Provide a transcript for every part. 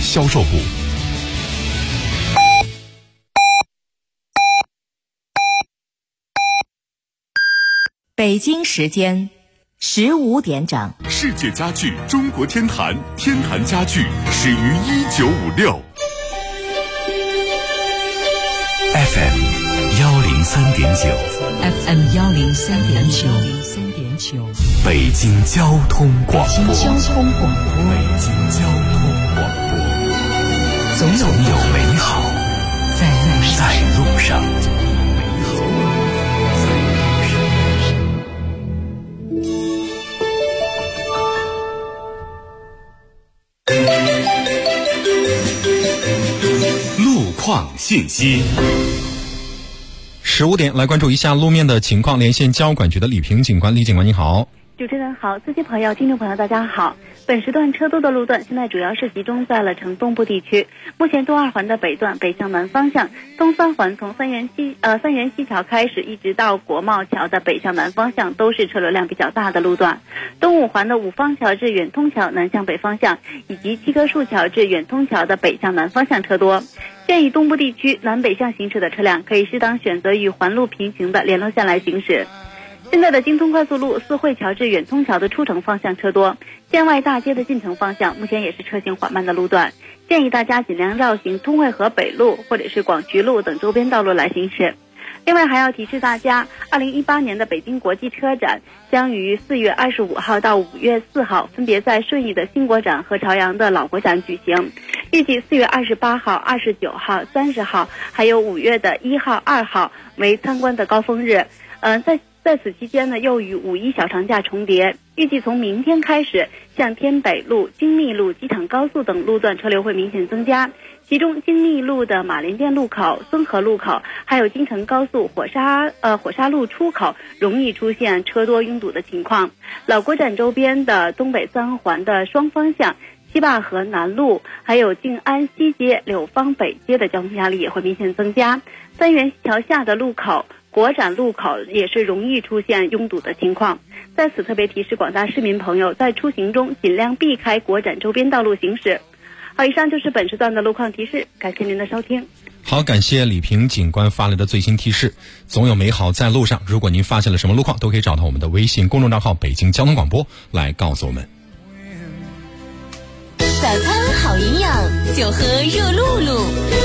销售部。 北京时间15点整。 世界家具中国天坛，天坛家具始于1956。FM 103.9 FM 103.9， 北京交通广播。 北京交通广播，总有美好在路上。 路况信息。 15点来关注一下路面的情况，连线交管局的李平警官。李警官你好。 主持人好，司机朋友、听众朋友大家好。本时段车多的路段现在主要是集中在了城东部地区。目前东二环的北段北向南方向，东三环从三元西桥开始一直到国贸桥的北向南方向都是车流量比较大的路段。东五环的五方桥至远通桥南向北方向，以及七棵树桥至远通桥的北向南方向车多。建议东部地区南北向行驶的车辆可以适当选择与环路平行的联络线来行驶。现在的京通快速路四惠桥至远通桥的出城方向车多，建外大街的进城方向目前也是车行缓慢的路段，建议大家尽量绕行通惠河北路或者是广渠路等周边道路来行驶。另外还要提示大家，2018年的北京国际车展将于4月25号到5月4号分别在顺义的新国展和朝阳的老国展举行。预计4月28号、29号、30号还有5月的1号、2号为参观的高峰日。在此期间呢，又与五一小长假重叠。预计从明天开始，像天北路、京密路、机场高速等路段车流会明显增加。其中京密路的马连店路口、淞河路口，还有京承高速火沙路出口容易出现车多拥堵的情况。老国展周边的东北三环的双方向、西坝河南路，还有静安西街、柳芳北街的交通压力也会明显增加。三元桥下的路口、国展路口也是容易出现拥堵的情况。在此特别提示广大市民朋友，在出行中尽量避开国展周边道路行驶。好，以上就是本时段的路况提示，感谢您的收听。 好，感谢李平警官发来的最新提示。总有美好在路上，如果您发现了什么路况，都可以找到我们的微信公众账号北京交通广播来告诉我们。 早餐好营养，就喝热露露。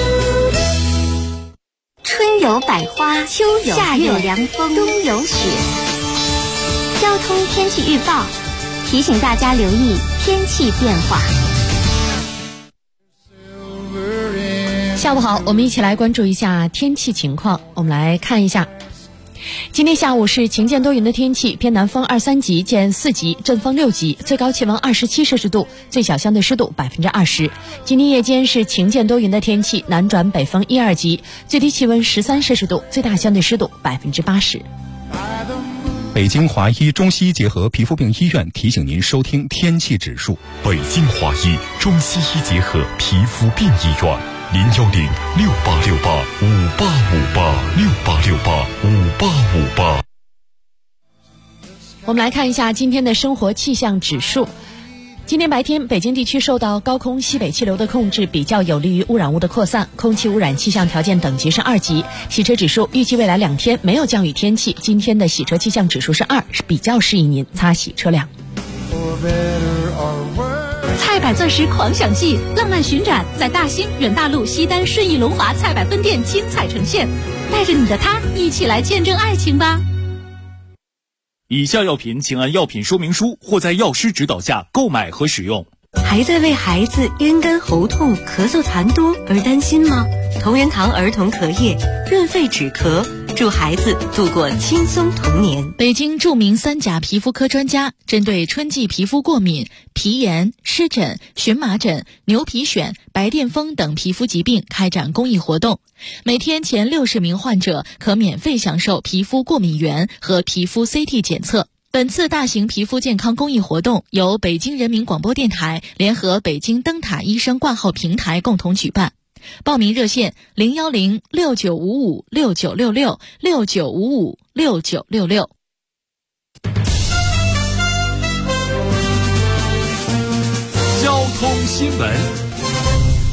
春有百花，秋有夏有凉风，冬有雪。交通天气预报提醒大家留意天气变化。 下午好，我们一起来关注一下天气情况。我们来看一下，今天下午是晴间多云的天气，偏南风2-3级见4级，阵风6级，最高气温27摄氏度，最小相对湿度20%。今天夜间是晴间多云的天气，南转北风1-2级，最低气温13摄氏度，最大相对湿度80%。 北京华医中西医结合皮肤病医院提醒您收听天气指数。 北京华医中西医结合皮肤病医院，010-6868-5858，6868-5858。 我们来看一下今天的生活气象指数。今天白天，北京地区受到高空西北气流的控制，比较有利于污染物的扩散，空气污染气象条件等级是2级。洗车指数预计未来2天没有降雨天气，今天的洗车气象指数是2，是比较适宜您擦洗车辆。 菜百钻石狂想季浪漫巡展在大兴、远大路、西单、顺义、龙华菜百分店精彩呈现，带着你的他一起来见证爱情吧。 以下药品请按药品说明书或在药师指导下购买和使用。 还在为孩子咽干喉痛、咳嗽痰多而担心吗？同仁堂儿童咳液润肺止咳，祝孩子度过轻松童年。 北京著名3甲皮肤科专家针对春季皮肤过敏、皮炎、湿疹、荨麻疹、牛皮癣、白癜风等皮肤疾病开展公益活动，每天前60名患者可免费享受皮肤过敏原和皮肤 CT 检测。本次大型皮肤健康公益活动由北京人民广播电台联合北京灯塔医生挂号平台共同举办。报名热线010-6955-6966，6955-6966。 交通新闻。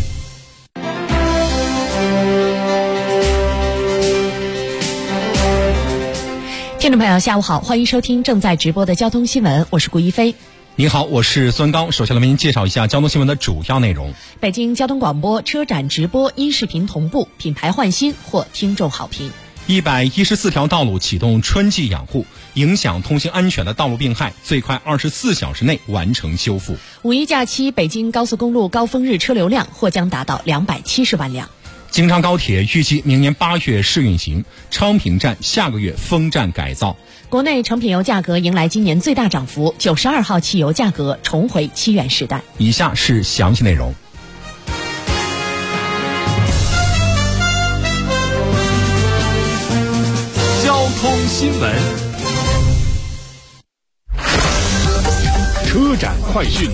听众朋友下午好，欢迎收听正在直播的交通新闻，我是顾一飞。 你好，我是孙刚。首先来为您介绍一下交通新闻的主要内容。 北京交通广播车展直播音视频同步，品牌焕新获听众好评。 114条道路启动春季养护，影响通行安全的道路病害最快24小时内完成修复。 五一假期北京高速公路高峰日车流量或将达到270万辆。 京昌高铁预计明年8月试运行，昌平站下个月封站改造。 国内成品油价格迎来今年最大涨幅，92号汽油价格重回7元时代。 以下是详细内容。 交通新闻， 车展快讯，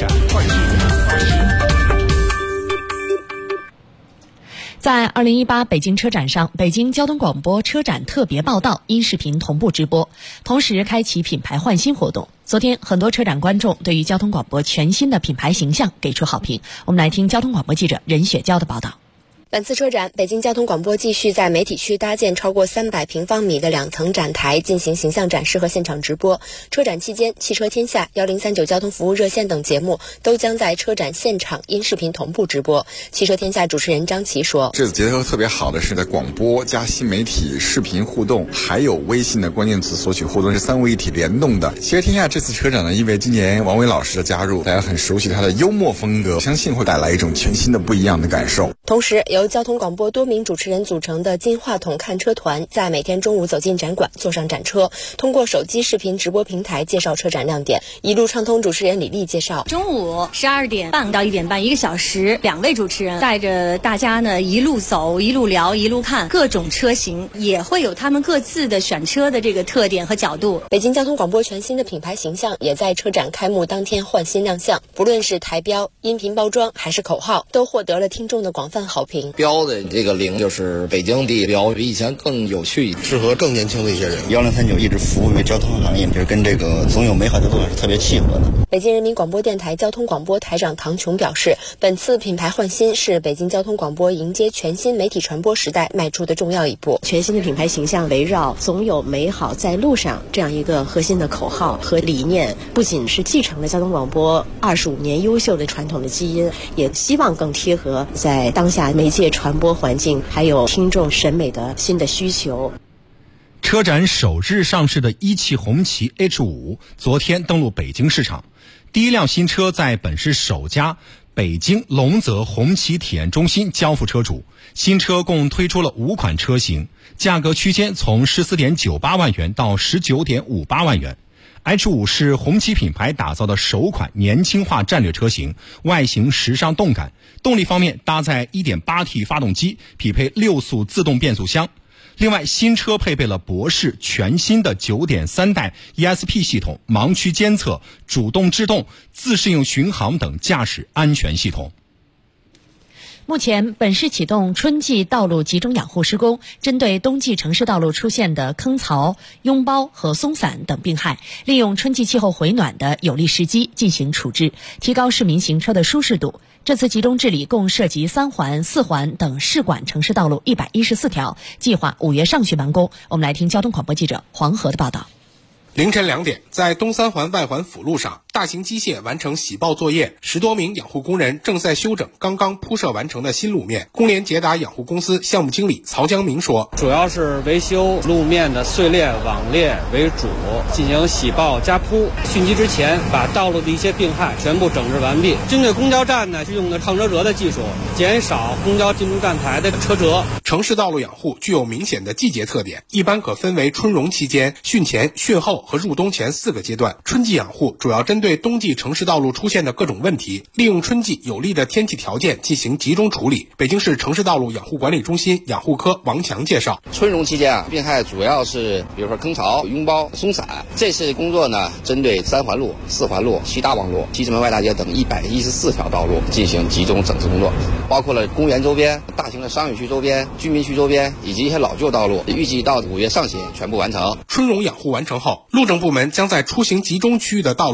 在2018北京车展上，北京交通广播车展特别报道音视频同步直播，同时开启品牌焕新活动。昨天，很多车展观众对于交通广播全新的品牌形象给出好评。我们来听交通广播记者任雪娇的报道。 本次车展，北京交通广播继续在媒体区搭建超过300平方米的2层展台，进行形象展示和现场直播。车展期间，汽车天下、1039交通服务热线等节目都将在车展现场音视频同步直播。汽车天下主持人张琪说：“ 这次结合特别好的是在广播加新媒体视频互动，还有微信的关键词索取互动，是3位一体联动的。汽车天下这次车展呢，因为今年王伟老师的加入，大家很熟悉他的幽默风格，相信会带来一种全新的不一样的感受。” 同时，由交通广播多名主持人组成的金话筒看车团，在每天中午走进展馆，坐上展车，通过手机视频直播平台介绍车展亮点。一路畅通主持人李丽介绍： 中午12点半到1点半，1个小时，2位主持人带着大家呢一路走、一路聊、一路看各种车型，也会有他们各自的选车的这个特点和角度。 北京交通广播全新的品牌形象也在车展开幕当天焕新亮相，不论是台标、音频包装还是口号，都获得了听众的广泛好评。 标的这个0就是北京第一标，比以前更有趣，适合更年轻的一些人。1039一直服务于交通行业，就是跟这个总有美好的路上是特别契合的。 北京人民广播电台交通广播台长唐琼表示，本次品牌焕新是北京交通广播迎接全新媒体传播时代迈出的重要一步。 全新的品牌形象围绕总有美好在路上这样一个核心的口号和理念，不仅是继承了交通广播25年优秀的传统的基因，也希望更贴合在当下媒介传播环境还有听众审美的新的需求。 车展首日上市的一汽红旗 H5 昨天登陆北京市场，第一辆新车在本市首家北京龙泽红旗体验中心交付车主。新车共推出了5款车型，价格区间从14.98万元到19.58万元。H5 是红旗品牌打造的首款年轻化战略车型，外形时尚动感。动力方面搭载 1.8T 发动机，匹配6速自动变速箱。另外，新车配备了博世全新的9.3代 ESP 系统、盲区监测、主动制动、自适应巡航等驾驶安全系统。 目前，本市启动春季道路集中养护施工，针对冬季城市道路出现的坑槽、拥包和松散等病害，利用春季气候回暖的有利时机进行处置，提高市民行车的舒适度。这次集中治理共涉及3环、4环等市管城市道路114条，计划5月上旬完工。我们来听交通广播记者黄河的报道。 凌晨2点，在东3环外环辅路上，大型机械完成洗爆作业，10多名养护工人正在修整刚刚铺设完成的新路面。工联捷达养护公司项目经理曹江明说：“ 主要是维修路面的碎裂、网裂为主，进行洗爆加铺。汛期之前，把道路的一些病害全部整治完毕。针对公交站呢，是用的抗车辙的技术，减少公交进出站台的车辙。 城市道路养护具有明显的季节特点，一般可分为春融期间、汛前、汛后和入冬前4个阶段。春季养护主要针对冬季城市道路出现的各种问题，利用春季有利的天气条件进行集中处理。北京市城市道路养护管理中心养护科王强介绍， 春融期间病害主要是比如说坑槽、拥包、松散。这次工作呢，针对3环路、4环路、西大望路、西直门外大街等114条道路进行集中整治工作，包括了公园周边、大型的商业区周边、居民区周边以及一些老旧道路，预计到5月上旬全部完成。 春融养护完成后，路政部门将在出行集中区域的道路加密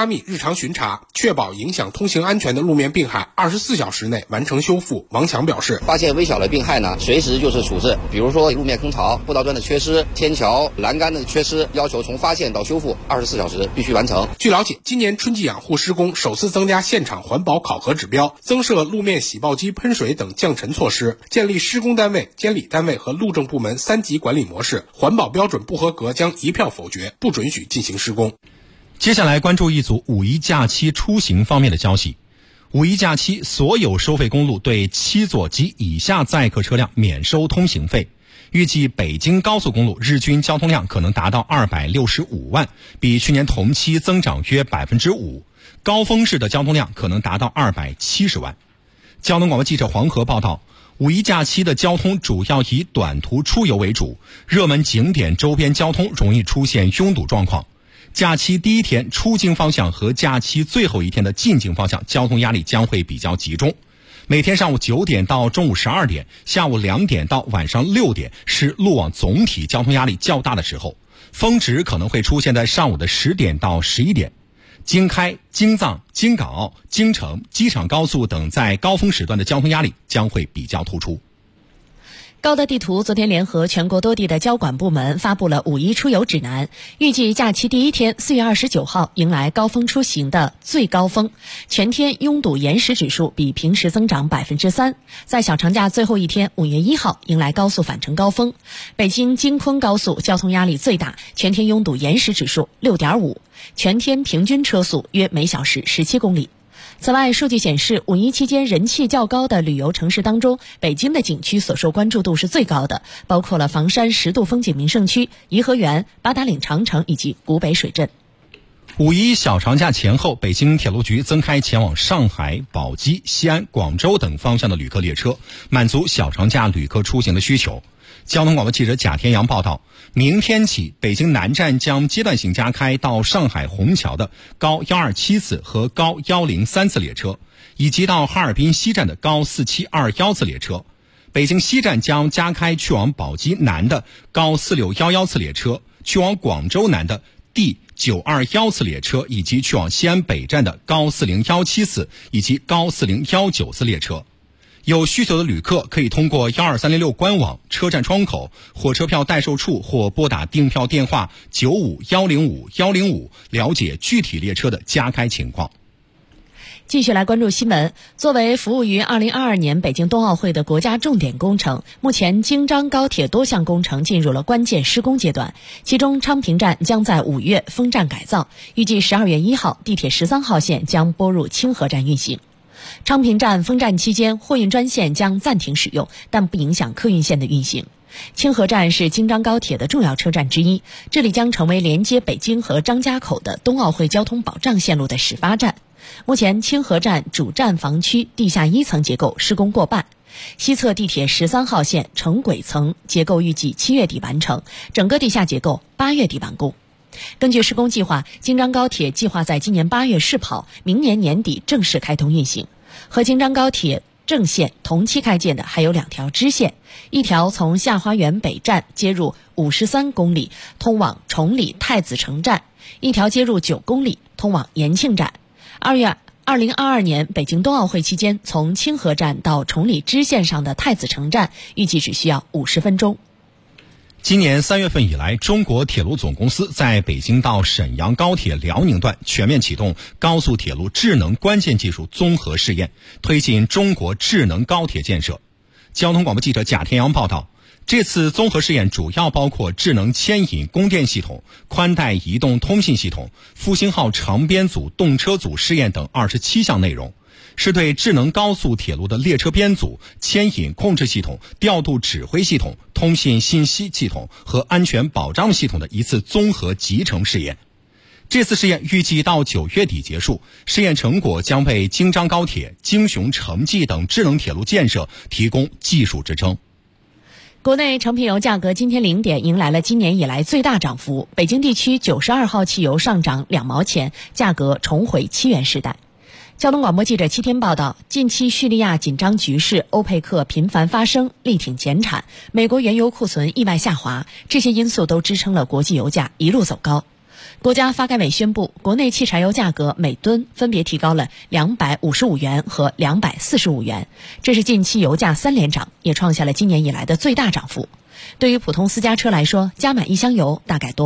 密日常巡查，确保影响通行安全的路面病害24小时内完成修复。王强表示， 发现微小的病害呢，随时就是处置，比如说路面坑槽、步道砖的缺失、天桥栏杆的缺失，要求从发现到修复24小时必须完成。 据了解，今年春季养护施工首次增加现场环保考核指标，增设路面洗爆机喷水等降尘措施，建立施工单位、监理单位和路政部门3级管理模式，环保标准不合格将一票否决，不准许进行施工。 接下来关注一组五一假期出行方面的消息。五一假期，所有收费公路对7座及以下载客车辆免收通行费。预计北京高速公路日均交通量可能达到265万，比去年同期增长约 5%， 高峰市的交通量可能达到270万。交通广播记者黄河报道，五一假期的交通主要以短途出游为主，热门景点周边交通容易出现拥堵状况。假期第一天出京方向和假期最后一天的进京方向交通压力将会比较集中。每天上午9点到中午12点，下午2点到晚上6点是路网总体交通压力较大的时候，峰值可能会出现在上午的10点到11点。京开、京藏、京港澳、京承、机场高速等在高峰时段的交通压力将会比较突出。 高德地图昨天联合全国多地的交管部门发布了五一出游指南，预计假期第一天4月29号迎来高峰出行的最高峰，全天拥堵延时指数比平时增长 3%。 在小长假最后一天5月1号迎来高速返程高峰，北京京昆高速交通压力最大，全天拥堵延时指数 6.5， 全天平均车速约每小时17公里。此外，数据显示，五一期间人气较高的旅游城市当中，北京的景区所受关注度是最高的，包括了房山10度风景名胜区、颐和园、八达岭长城以及古北水镇。 五一小长假前后，北京铁路局增开前往上海、宝鸡、西安、广州等方向的旅客列车，满足小长假旅客出行的需求。交通广播记者贾天阳报道，明天起，北京南站将阶段性加开到上海虹桥的高127次和高103次列车，以及到哈尔滨西站的高4721次列车。北京西站将加开去往宝鸡南的高4611次列车，去往广州南的D921次列车，以及去往西安北站的高4017次以及高4019次列车。有需求的旅客可以通过12306官网、车站窗口、火车票代售处或拨打订票电话95105105了解具体列车的加开情况。 继续来关注新闻。作为服务于2022年北京冬奥会的国家重点工程，目前京张高铁多项工程进入了关键施工阶段，其中昌平站将在5月封站改造，预计12月1号地铁13号线将拨入清河站运行。昌平站封站期间，货运专线将暂停使用，但不影响客运线的运行。清河站是京张高铁的重要车站之一，这里将成为连接北京和张家口的冬奥会交通保障线路的始发站。目前清河站主站房区地下1层结构施工过半，西侧地铁13号线成轨层结构预计7月底完成，整个地下结构8月底完工。根据施工计划，京张高铁计划在今年8月试跑，明年年底正式开通运行。和京张高铁正线同期开建的还有2条支线，一条从夏花园北站接入53公里，通往崇礼太子城站；一条接入9公里，通往延庆站。2022年北京冬奥会期间，从清河站到崇礼支线上的太子城站，预计只需要50分钟。 今年3月份以来，中国铁路总公司在北京到沈阳高铁辽宁段全面启动高速铁路智能关键技术综合试验，推进中国智能高铁建设。交通广播记者贾天阳报道，这次综合试验主要包括智能牵引供电系统、宽带移动通信系统、复兴号长编组动车组试验等27项内容，是对智能高速铁路的列车编组、牵引控制系统、调度指挥系统、通信信息系统和安全保障系统的一次综合集成试验。这次试验预计到9月底结束，试验成果将为京张高铁、京雄城际等智能铁路建设提供技术支撑。 国内成品油价格今天0点迎来了今年以来最大涨幅，北京地区92号汽油上涨2毛钱，价格重回7元时代。交通广播记者7天报道，近期叙利亚紧张局势、欧佩克频繁发声力挺减产、美国原油库存意外下滑，这些因素都支撑了国际油价一路走高。 国家发改委宣布，国内汽柴油价格每吨分别提高了255元和245元，这是近期油价3连涨，也创下了今年以来的最大涨幅。对于普通私家车来说，加满一箱油大概多